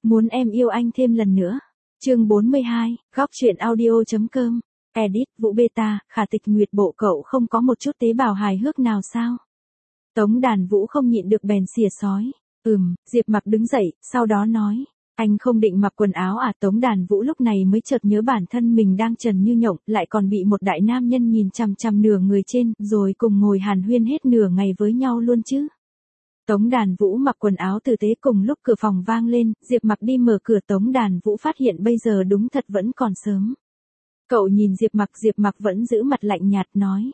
Muốn em yêu anh thêm lần nữa. Chương 42, góc truyện audio.com. Edit, Vũ Beta, Khả Tịch Nguyệt bộ cậu không có một chút tế bào hài hước nào sao? Tống Đàn Vũ không nhịn được bèn xỉa sói. Diệp Mặc đứng dậy, sau đó nói. Anh không định mặc quần áo à? Tống Đàn Vũ lúc này mới chợt nhớ bản thân mình đang trần như nhộng, lại còn bị một đại nam nhân nhìn chằm chằm nửa người trên, rồi cùng ngồi hàn huyên hết nửa ngày với nhau luôn chứ. Tống Đàn Vũ mặc quần áo tử tế, cùng lúc cửa phòng vang lên, Diệp Mặc đi mở cửa. Tống Đàn Vũ phát hiện bây giờ đúng thật vẫn còn sớm. Cậu nhìn Diệp Mặc vẫn giữ mặt lạnh nhạt nói.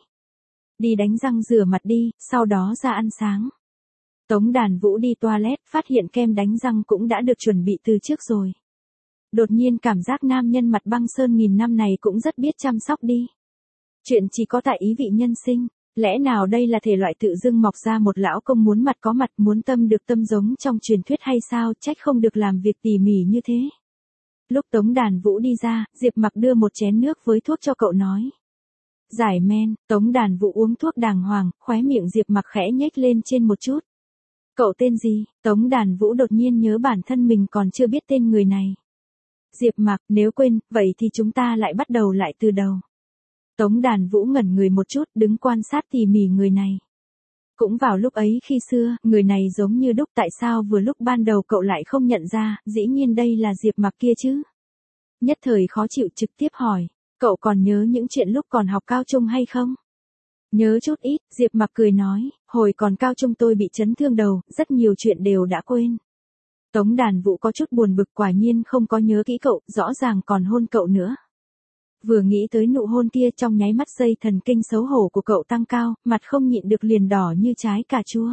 Đi đánh răng rửa mặt đi, sau đó ra ăn sáng. Tống Đàn Vũ đi toilet, phát hiện kem đánh răng cũng đã được chuẩn bị từ trước rồi. Đột nhiên cảm giác nam nhân mặt băng sơn nghìn năm này cũng rất biết chăm sóc đi. Chuyện chỉ có tại ý vị nhân sinh. Lẽ nào đây là thể loại tự dưng mọc ra một lão công muốn mặt có mặt, muốn tâm được tâm giống trong truyền thuyết hay sao? Trách không được làm việc tỉ mỉ như thế. Lúc Tống Đàn Vũ đi ra, Diệp Mặc đưa một chén nước với thuốc cho cậu nói. Giải men. Tống Đàn Vũ uống thuốc đàng hoàng, khóe miệng Diệp Mặc khẽ nhếch lên trên một chút. Cậu tên gì? Tống Đàn Vũ đột nhiên nhớ bản thân mình còn chưa biết tên người này. Diệp Mặc, nếu quên, vậy thì chúng ta lại bắt đầu lại từ đầu. Tống Đàn Vũ ngẩn người một chút, đứng quan sát tỉ mỉ người này. Cũng vào lúc ấy khi xưa, người này giống như đúc, tại sao vừa lúc ban đầu cậu lại không nhận ra? Dĩ nhiên đây là Diệp Mặc kia chứ. Nhất thời khó chịu, trực tiếp hỏi, cậu còn nhớ những chuyện lúc còn học cao trung hay không? Nhớ chút ít, Diệp Mặc cười nói, hồi còn cao trung tôi bị chấn thương đầu, rất nhiều chuyện đều đã quên. Tống Đàn Vũ có chút buồn bực, quả nhiên không có nhớ kỹ cậu, rõ ràng còn hôn cậu nữa. Vừa nghĩ tới nụ hôn kia, trong nháy mắt dây thần kinh xấu hổ của cậu tăng cao, mặt không nhịn được liền đỏ như trái cà chua.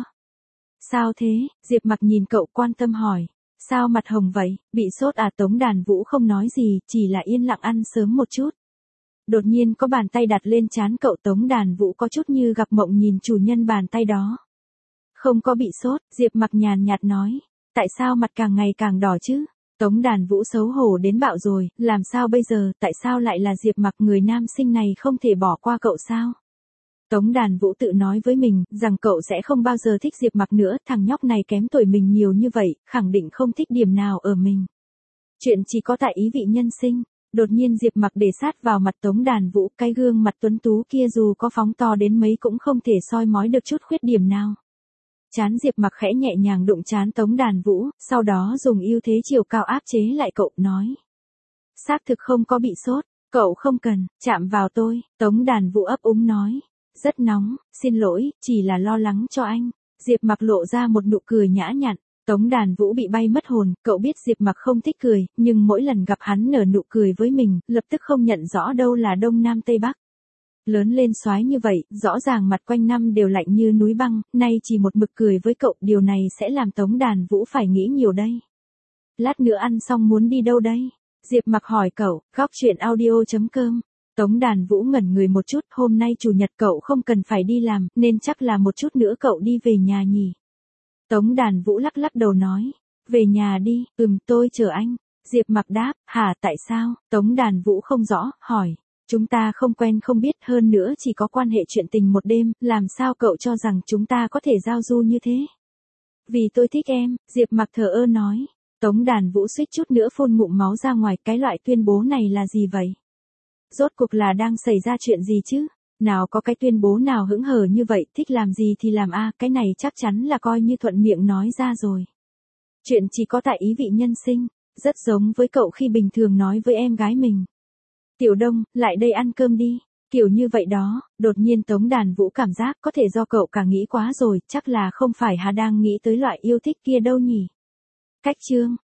Sao thế? Diệp Mặc nhìn cậu quan tâm hỏi. Sao mặt hồng vậy? Bị sốt à? Tống Đàn Vũ không nói gì, chỉ là yên lặng ăn sớm một chút. Đột nhiên có bàn tay đặt lên trán cậu. Tống Đàn Vũ có chút như gặp mộng nhìn chủ nhân bàn tay đó. Không có bị sốt, Diệp Mặc nhàn nhạt nói. Tại sao mặt càng ngày càng đỏ chứ? Tống Đàn Vũ xấu hổ đến bạo rồi, làm sao bây giờ? Tại sao lại là Diệp Mặc? Người nam sinh này không thể bỏ qua cậu sao? Tống Đàn Vũ tự nói với mình, rằng cậu sẽ không bao giờ thích Diệp Mặc nữa, thằng nhóc này kém tuổi mình nhiều như vậy, khẳng định không thích điểm nào ở mình. Chuyện chỉ có tại ý vị nhân sinh. Đột nhiên Diệp Mặc để sát vào mặt Tống Đàn Vũ, cái gương mặt tuấn tú kia dù có phóng to đến mấy cũng không thể soi mói được chút khuyết điểm nào. Trán Diệp Mặc khẽ nhẹ nhàng đụng trán Tống Đàn Vũ, sau đó dùng ưu thế chiều cao áp chế lại cậu, nói. Xác thực không có bị sốt, cậu không cần chạm vào tôi. Tống Đàn Vũ ấp úng nói. Rất nóng, xin lỗi, chỉ là lo lắng cho anh. Diệp Mặc lộ ra một nụ cười nhã nhặn. Tống Đàn Vũ bị bay mất hồn, cậu biết Diệp Mặc không thích cười, nhưng mỗi lần gặp hắn nở nụ cười với mình, lập tức không nhận rõ đâu là Đông Nam Tây Bắc. Lớn lên soái như vậy, rõ ràng mặt quanh năm đều lạnh như núi băng, nay chỉ một mực cười với cậu, điều này sẽ làm Tống Đàn Vũ phải nghĩ nhiều đây. Lát nữa ăn xong muốn đi đâu đây? Diệp Mặc hỏi cậu. Góc truyện audio.com. Tống Đàn Vũ ngẩn người một chút, hôm nay chủ nhật cậu không cần phải đi làm, nên chắc là một chút nữa cậu đi về nhà nhỉ? Tống Đàn Vũ lắc lắc đầu nói. Về nhà đi, tôi chờ anh. Diệp Mặc đáp, hả, tại sao? Tống Đàn Vũ không rõ, hỏi. Chúng ta không quen không biết, hơn nữa chỉ có quan hệ chuyện tình một đêm, làm sao cậu cho rằng chúng ta có thể giao du như thế? Vì tôi thích em, Diệp Mặc thờ ơ nói. Tống Đàn Vũ suýt chút nữa phun ngụm máu ra ngoài, cái loại tuyên bố này là gì vậy? Rốt cuộc là đang xảy ra chuyện gì chứ? Nào có cái tuyên bố nào hững hờ như vậy, thích làm gì thì làm a, cái này chắc chắn là coi như thuận miệng nói ra rồi. Chuyện chỉ có tại ý vị nhân sinh, rất giống với cậu khi bình thường nói với em gái mình. Tiểu Đông, lại đây ăn cơm đi. Kiểu như vậy đó. Đột nhiên Tống Đàn Vũ cảm giác có thể do cậu cả nghĩ quá rồi, chắc là không phải đang nghĩ tới loại yêu thích kia đâu nhỉ. Cách chương.